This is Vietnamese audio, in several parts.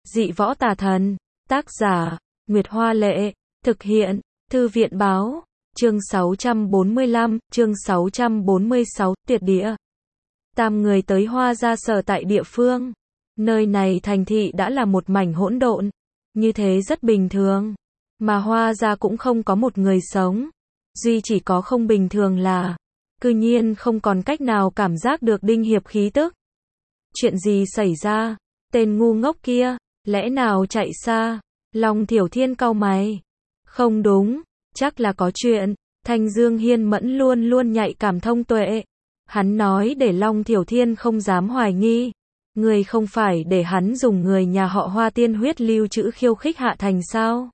Dị võ tà thần. Tác giả, Nguyệt Hoa Lệ. Thực hiện, Thư viện Báo. Chương 645, chương 646, Tiệt địa. Tam người tới Hoa gia sở tại địa phương. Nơi này thành thị đã là một mảnh hỗn độn. Như thế rất bình thường. Mà Hoa gia cũng không có một người sống. Duy chỉ có không bình thường là, cư nhiên không còn cách nào cảm giác được Đinh Hiệp khí tức. Chuyện gì xảy ra? Tên ngu ngốc kia, lẽ nào chạy xa? Long Thiểu Thiên cau mày. Không đúng, chắc là có chuyện. Thanh Dương Hiên Mẫn luôn luôn nhạy cảm thông tuệ. Hắn nói để Long Thiểu Thiên không dám hoài nghi. Người không phải để hắn dùng người nhà họ Hoa tiên huyết lưu trữ khiêu khích Hạ Thành sao?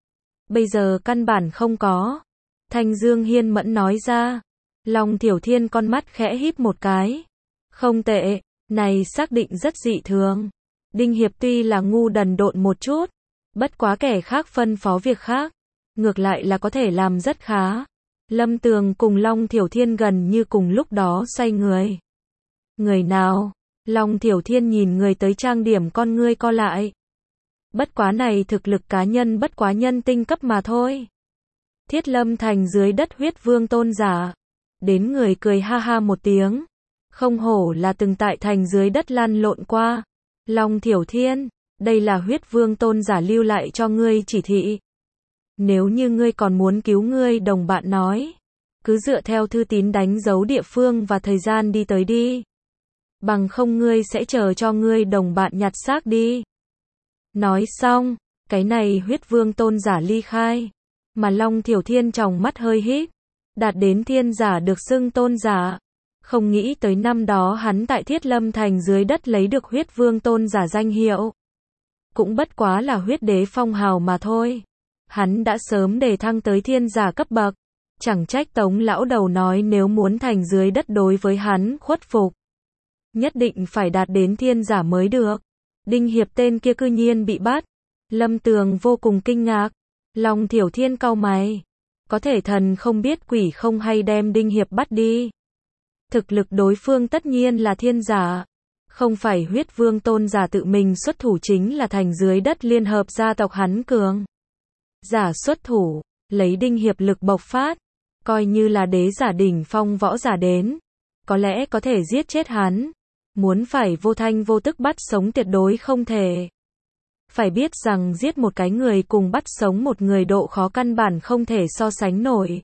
Bây giờ căn bản không có. Thanh Dương Hiên Mẫn nói ra. Long Thiểu Thiên con mắt khẽ híp một cái. Không tệ, này xác định rất dị thường. Đinh Hiệp tuy là ngu đần độn một chút, bất quá kẻ khác phân phó việc khác, ngược lại là có thể làm rất khá. Lâm Tường cùng Long Thiểu Thiên gần như cùng lúc đó xoay người. Người nào? Long Thiểu Thiên nhìn người tới trang điểm con ngươi co lại. Bất quá này thực lực cá nhân bất quá nhân tinh cấp mà thôi. Thiết Lâm Thành dưới đất huyết vương tôn giả. Đến người cười ha ha một tiếng. Không hổ là từng tại thành dưới đất lăn lộn qua. Long Thiểu Thiên, đây là huyết vương tôn giả lưu lại cho ngươi chỉ thị. Nếu như ngươi còn muốn cứu ngươi đồng bạn nói, cứ dựa theo thư tín đánh dấu địa phương và thời gian đi tới đi. Bằng không ngươi sẽ chờ cho ngươi đồng bạn nhặt xác đi. Nói xong, cái này huyết vương tôn giả ly khai. Mà Long Thiểu Thiên tròng mắt hơi híp, đạt đến thiên giả được xưng tôn giả. Không nghĩ tới năm đó hắn tại Thiết Lâm Thành dưới đất lấy được huyết vương tôn giả danh hiệu. Cũng bất quá là huyết đế phong hào mà thôi. Hắn đã sớm đề thăng tới thiên giả cấp bậc. Chẳng trách Tống lão đầu nói nếu muốn thành dưới đất đối với hắn khuất phục, nhất định phải đạt đến thiên giả mới được. Đinh Hiệp tên kia cư nhiên bị bắt. Lâm Tường vô cùng kinh ngạc. Long Thiểu Thiên cau mày. Có thể thần không biết quỷ không hay đem Đinh Hiệp bắt đi. Thực lực đối phương tất nhiên là thiên giả. Không phải huyết vương tôn giả tự mình xuất thủ, chính là thành dưới đất liên hợp gia tộc hắn cường giả xuất thủ, lấy Đinh Hiệp lực bộc phát. Coi như là đế giả đỉnh phong võ giả đến, có lẽ có thể giết chết hắn. Muốn phải vô thanh vô tức bắt sống tuyệt đối không thể. Phải biết rằng giết một cái người cùng bắt sống một người độ khó căn bản không thể so sánh nổi.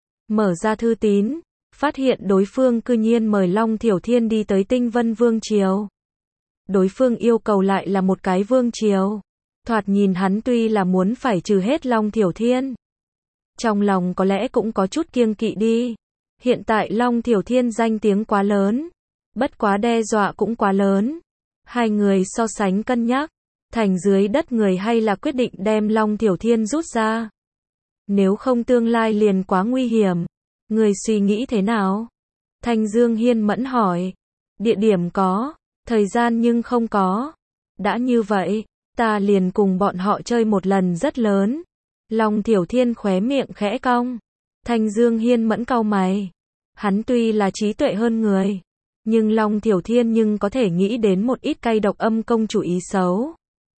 Mở ra thư tín, phát hiện đối phương cư nhiên mời Long Thiểu Thiên đi tới Tinh Vân Vương Triều. Đối phương yêu cầu lại là một cái vương triều. Thoạt nhìn hắn tuy là muốn phải trừ hết Long Thiểu Thiên, trong lòng có lẽ cũng có chút kiêng kỵ đi. Hiện tại Long Thiểu Thiên danh tiếng quá lớn, bất quá đe dọa cũng quá lớn. Hai người so sánh cân nhắc, thành dưới đất người hay là quyết định đem Long Thiểu Thiên rút ra. Nếu không tương lai liền quá nguy hiểm. Người suy nghĩ thế nào? Thanh Dương Hiên Mẫn hỏi. Địa điểm có, thời gian nhưng không có. Đã như vậy, ta liền cùng bọn họ chơi một lần rất lớn. Long Thiểu Thiên khóe miệng khẽ cong. Thanh Dương Hiên Mẫn cau mày. Hắn tuy là trí tuệ hơn người, nhưng Long Thiểu Thiên nhưng có thể nghĩ đến một ít cay độc âm công chủ ý xấu.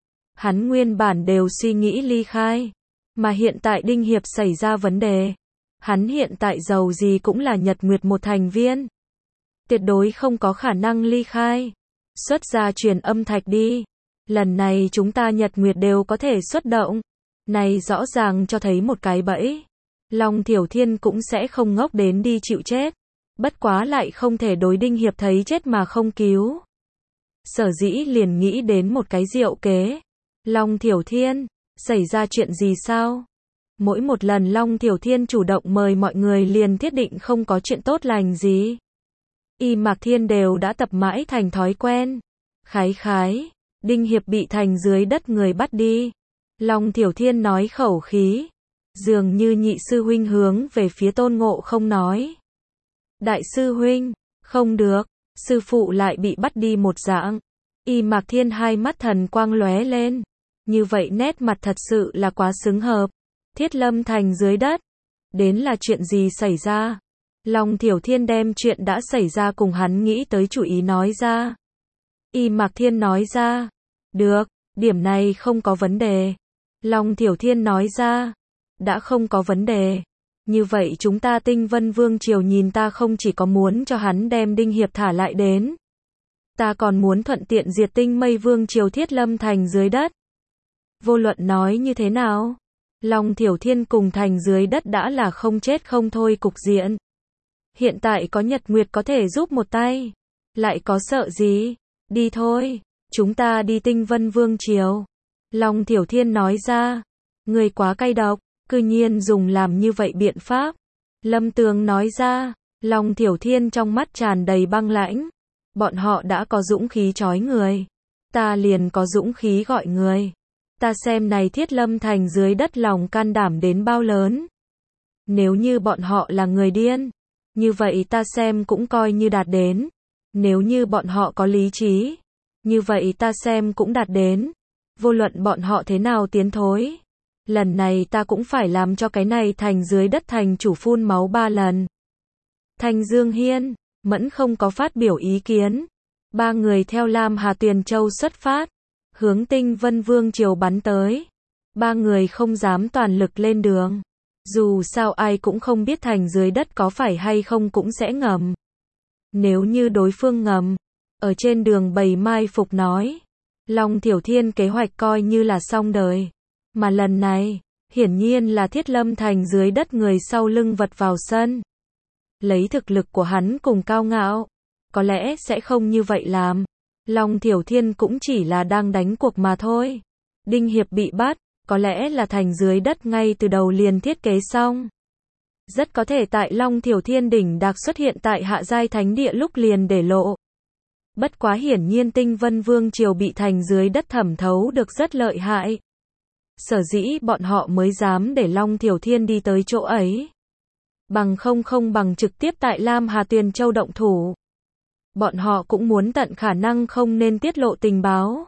Hắn nguyên bản đều suy nghĩ ly khai, mà hiện tại Đinh Hiệp xảy ra vấn đề. Hắn hiện tại giàu gì cũng là Nhật Nguyệt một thành viên, tuyệt đối không có khả năng ly khai. Xuất ra truyền âm thạch đi. Lần này chúng ta Nhật Nguyệt đều có thể xuất động. Này rõ ràng cho thấy một cái bẫy. Long Thiểu Thiên cũng sẽ không ngốc đến đi chịu chết. Bất quá lại không thể đối Đinh Hiệp thấy chết mà không cứu. Sở dĩ liền nghĩ đến một cái diệu kế. Long Thiểu Thiên, xảy ra chuyện gì sao? Mỗi một lần Long Thiểu Thiên chủ động mời mọi người liền thiết định không có chuyện tốt lành gì. Y Mạc Thiên đều đã tập mãi thành thói quen. Khái khái, Đinh Hiệp bị thành dưới đất người bắt đi. Long Thiểu Thiên nói khẩu khí, dường như nhị sư huynh hướng về phía Tôn Ngộ Không nói. Đại sư huynh, không được, sư phụ lại bị bắt đi một dạng. Y Mạc Thiên hai mắt thần quang lóe lên. Như vậy nét mặt thật sự là quá xứng hợp. Thiết Lâm Thành dưới đất. Đến là chuyện gì xảy ra? Long Thiểu Thiên đem chuyện đã xảy ra cùng hắn nghĩ tới chủ ý nói ra. Y Mạc Thiên nói ra. Được, Điểm này không có vấn đề. Long Thiểu Thiên nói ra. Đã không có vấn đề. Như vậy chúng ta Tinh Vân Vương Triều nhìn ta không chỉ có muốn cho hắn đem Đinh Hiệp thả lại đến. Ta còn muốn thuận tiện diệt Tinh Mây Vương Triều Thiết Lâm Thành dưới đất. Vô luận nói như thế nào? Long Thiểu Thiên cùng thành dưới đất đã là không chết không thôi cục diện. Hiện tại có Nhật Nguyệt có thể giúp một tay. Lại có sợ gì? Đi thôi. Chúng ta đi Tinh Vân Vương Triều. Long Thiểu Thiên nói ra. Người quá cay độc. Cư nhiên dùng làm như vậy biện pháp. Lâm Tường nói ra. Long Thiểu Thiên trong mắt tràn đầy băng lãnh. Bọn họ đã có dũng khí trói người. Ta liền có dũng khí gọi người. Ta xem này Thiết Lâm Thành dưới đất lòng can đảm đến bao lớn. Nếu như bọn họ là người điên, như vậy ta xem cũng coi như đạt đến. Nếu như bọn họ có lý trí, như vậy ta xem cũng đạt đến. Vô luận bọn họ thế nào tiến thối. Lần này ta cũng phải làm cho cái này thành dưới đất thành chủ phun máu 3 lần. Thành Dương Hiên, Mẫn không có phát biểu ý kiến. 3 người theo Lam Hà Tuyền Châu xuất phát. Hướng Tinh Vân Vương Triều bắn tới. 3 người không dám toàn lực lên đường. Dù sao ai cũng không biết thành dưới đất có phải hay không cũng sẽ ngầm. Nếu như đối phương ngầm, ở trên đường bày mai phục nói. Long Thiểu Thiên kế hoạch coi như là xong đời. Mà lần này, hiển nhiên là Thiết Lâm Thành dưới đất người sau lưng vật vào sân. Lấy thực lực của hắn cùng cao ngạo, có lẽ sẽ không như vậy làm. Long Thiểu Thiên cũng chỉ là đang đánh cuộc mà thôi. Đinh Hiệp bị bắt, có lẽ là thành dưới đất ngay từ đầu liền thiết kế xong. Rất có thể tại Long Thiểu Thiên đỉnh đạc xuất hiện tại Hạ Giai Thánh Địa lúc liền để lộ. Bất quá hiển nhiên Tinh Vân Vương Triều bị thành dưới đất thẩm thấu được rất lợi hại. Sở dĩ bọn họ mới dám để Long Thiểu Thiên đi tới chỗ ấy. Bằng không bằng trực tiếp tại Lam Hà Tuyền Châu động thủ. Bọn họ cũng muốn tận khả năng không nên tiết lộ tình báo.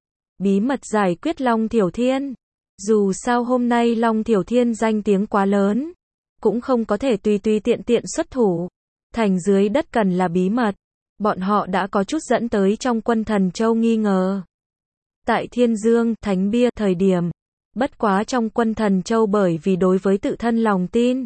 Bí mật giải quyết Long Thiểu Thiên. Dù sao hôm nay Long Thiểu Thiên danh tiếng quá lớn. Cũng không có thể tùy tiện xuất thủ. Thành dưới đất cần là bí mật. Bọn họ đã có chút dẫn tới trong quân Thần Châu nghi ngờ. Tại Thiên Dương, Thánh Bia thời điểm. Bất quá trong quân Thần Châu bởi vì đối với tự thân lòng tin.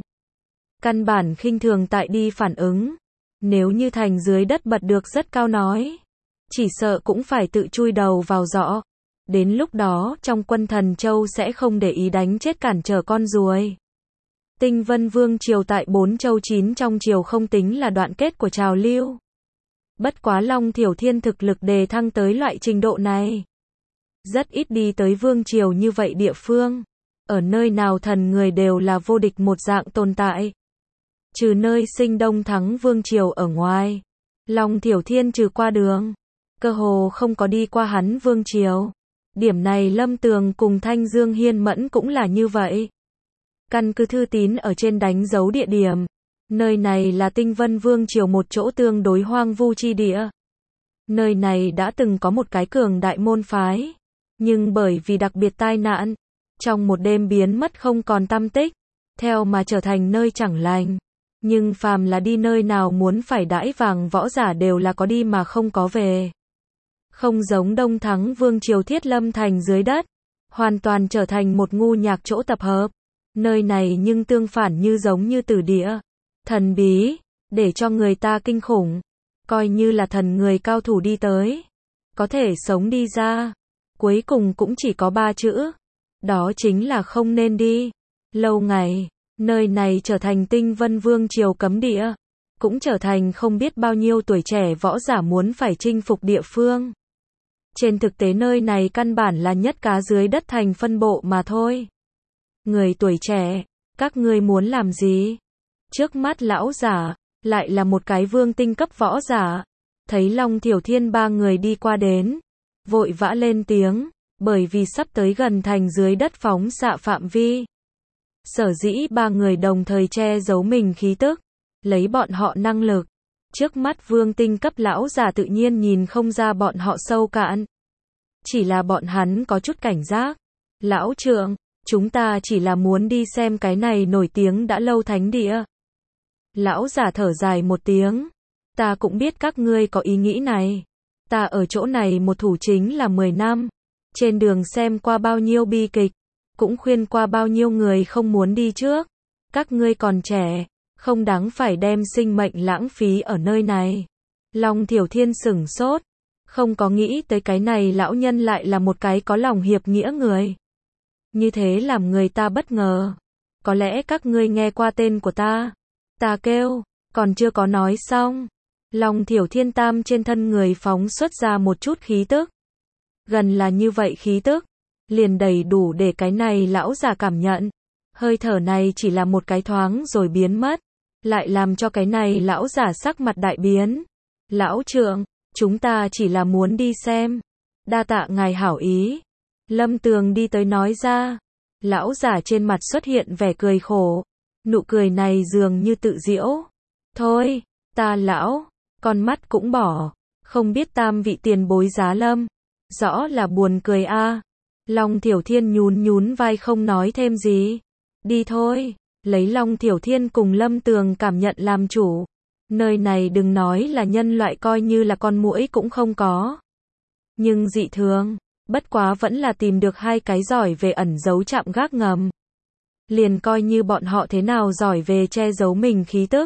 Căn bản khinh thường tại đi phản ứng. Nếu như thành dưới đất bật được rất cao nói. Chỉ sợ cũng phải tự chui đầu vào giỏ. Đến lúc đó trong quân Thần Châu sẽ không để ý đánh chết cản trở con ruồi. Tinh Vân Vương Triều tại 4 châu 9 trong triều không tính là đoạn kết của trào lưu. Bất quá Long Thiểu Thiên thực lực đề thăng tới loại trình độ này. Rất ít đi tới Vương Triều như vậy địa phương. Ở nơi nào thần người đều là vô địch một dạng tồn tại. Trừ nơi Sinh Đông Thắng Vương Triều ở ngoài. Long Thiểu Thiên trừ qua đường. Cơ hồ không có đi qua hắn Vương Triều. Điểm này Lâm Tường cùng Thanh Dương Hiên Mẫn cũng là như vậy. Căn cứ thư tín ở trên đánh dấu địa điểm. Nơi này là Tinh Vân Vương Triều một chỗ tương đối hoang vu chi địa. Nơi này đã từng có một cái cường đại môn phái. Nhưng bởi vì đặc biệt tai nạn, trong một đêm biến mất không còn tăm tích. Theo mà trở thành nơi chẳng lành. Nhưng phàm là đi nơi nào muốn phải đãi vàng võ giả đều là có đi mà không có về. Không giống Đông Thắng Vương Triều Thiết Lâm Thành dưới đất. Hoàn toàn trở thành một ngu nhạc chỗ tập hợp. Nơi này nhưng tương phản như giống như tử địa. Thần bí, để cho người ta kinh khủng. Coi như là thần người cao thủ đi tới. Có thể sống đi ra. Cuối cùng cũng chỉ có 3 chữ. Đó chính là không nên đi. Lâu ngày, nơi này trở thành Tinh Vân Vương Triều cấm địa. Cũng trở thành không biết bao nhiêu tuổi trẻ võ giả muốn phải chinh phục địa phương. Trên thực tế nơi này căn bản là nhất cá dưới đất thành phân bộ mà thôi. Người tuổi trẻ, các ngươi muốn làm gì? Trước mắt lão giả, lại là một cái vương tinh cấp võ giả. Thấy Long Thiểu Thiên 3 người đi qua đến. Vội vã lên tiếng, bởi vì sắp tới gần thành dưới đất phóng xạ phạm vi. Sở dĩ 3 người đồng thời che giấu mình khí tức. Lấy bọn họ năng lực. Trước mắt vương tinh cấp lão giả tự nhiên nhìn không ra bọn họ sâu cạn. Chỉ là bọn hắn có chút cảnh giác. Lão trượng, chúng ta chỉ là muốn đi xem cái này nổi tiếng đã lâu thánh địa. Lão giả thở dài một tiếng. Ta cũng biết các ngươi có ý nghĩ này. Ta ở chỗ này một thủ chính là 10 năm. trên đường xem qua bao nhiêu bi kịch, cũng khuyên qua bao nhiêu người không muốn đi trước. Các ngươi còn trẻ, không đáng phải đem sinh mệnh lãng phí ở nơi này. Long Thiểu Thiên sửng sốt, không có nghĩ tới cái này lão nhân lại là một cái có lòng hiệp nghĩa người. Như thế làm người ta bất ngờ. Có lẽ các ngươi nghe qua tên của ta. Ta kêu, còn chưa có nói xong. Long Thiểu Thiên tam trên thân người phóng xuất ra một chút khí tức. Gần là như vậy khí tức, liền đầy đủ để cái này lão già cảm nhận. Hơi thở này chỉ là một cái thoáng rồi biến mất, lại làm cho cái này lão già sắc mặt đại biến. Lão trượng, chúng ta chỉ là muốn đi xem. Đa tạ ngài hảo ý. Lâm Tường đi tới nói ra. Lão già trên mặt xuất hiện vẻ cười khổ. Nụ cười này dường như tự giễu. Thôi, ta lão, con mắt cũng bỏ. Không biết tam vị tiền bối giá lâm. Rõ là buồn cười a. Long Thiểu Thiên nhún nhún vai không nói thêm gì. Đi thôi, lấy Long Thiểu Thiên cùng Lâm Tường cảm nhận làm chủ. Nơi này đừng nói là nhân loại coi như là con muỗi cũng không có. Nhưng dị thường, bất quá vẫn là tìm được hai cái giỏi về ẩn giấu trạm gác ngầm. Liền coi như bọn họ thế nào giỏi về che giấu mình khí tức.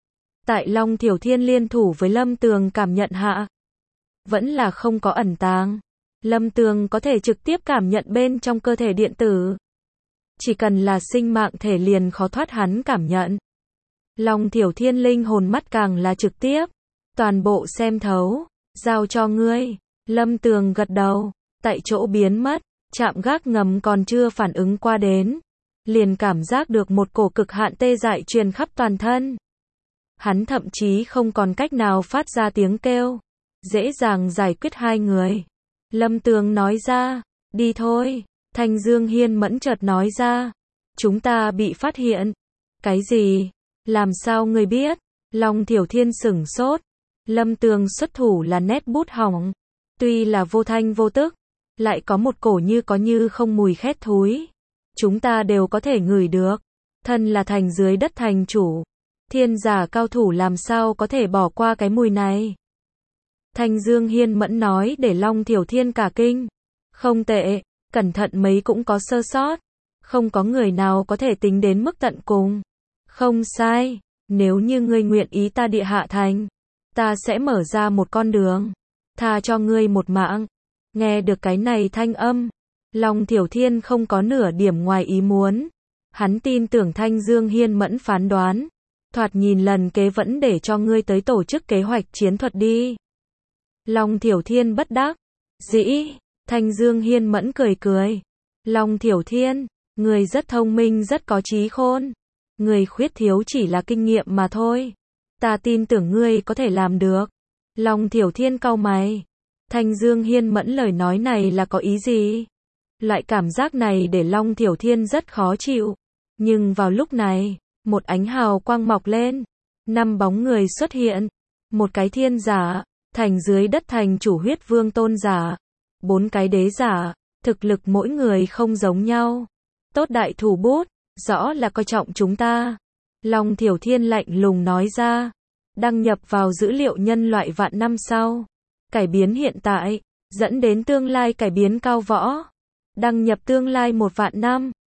Tại Long Thiểu Thiên liên thủ với Lâm Tường cảm nhận hạ. Vẫn là không có ẩn tàng. Lâm Tường có thể trực tiếp cảm nhận bên trong cơ thể điện tử. Chỉ cần là sinh mạng thể liền khó thoát hắn cảm nhận. Long Thiểu Thiên linh hồn mắt càng là trực tiếp. Toàn bộ xem thấu. Giao cho ngươi. Lâm Tường gật đầu. Tại chỗ biến mất. Trạm gác ngầm còn chưa phản ứng qua đến. Liền cảm giác được một cổ cực hạn tê dại truyền khắp toàn thân. Hắn thậm chí không còn cách nào phát ra tiếng kêu. Dễ dàng giải quyết hai người. Lâm Tường nói ra. Đi thôi. Thanh Dương Hiên Mẫn chợt nói ra. Chúng ta bị phát hiện. Cái gì? Làm sao ngươi biết? Long Thiểu Thiên sửng sốt. Lâm Tường xuất thủ là nét bút hỏng. Tuy là vô thanh vô tức, lại có một cổ như có như không mùi khét thúi. Chúng ta đều có thể ngửi được. Thân là thành dưới đất thành chủ. Thiên giả cao thủ làm sao có thể bỏ qua cái mùi này? Thanh Dương Hiên Mẫn nói để Long Thiểu Thiên cả kinh. Không tệ, cẩn thận mấy cũng có sơ sót. Không có người nào có thể tính đến mức tận cùng. Không sai, nếu như ngươi nguyện ý ta địa hạ thành, ta sẽ mở ra một con đường, tha cho ngươi một mạng. Nghe được cái này thanh âm, Long Thiểu Thiên không có nửa điểm ngoài ý muốn. Hắn tin tưởng Thanh Dương Hiên Mẫn phán đoán. Thoạt nhìn lần kế vẫn để cho ngươi tới tổ chức kế hoạch chiến thuật đi. Long Thiểu Thiên bất đắc dĩ. Thanh Dương Hiên Mẫn cười cười. Long Thiểu Thiên, người rất thông minh rất có trí khôn. Người khuyết thiếu chỉ là kinh nghiệm mà thôi. Ta tin tưởng ngươi có thể làm được. Long Thiểu Thiên cau mày. Thanh Dương Hiên Mẫn lời nói này là có ý gì? Loại cảm giác này để Long Thiểu Thiên rất khó chịu. Nhưng vào lúc này, một ánh hào quang mọc lên. 5 bóng người xuất hiện. Một cái thiên giả, thành dưới đất thành chủ huyết vương tôn giả. 4 cái đế giả, thực lực mỗi người không giống nhau. Tốt đại thủ bút, rõ là coi trọng chúng ta. Long Thiểu Thiên lạnh lùng nói ra. Đăng nhập vào dữ liệu nhân loại vạn năm sau. Cải biến hiện tại, dẫn đến tương lai cải biến cao võ. Đăng nhập tương lai 1 vạn năm.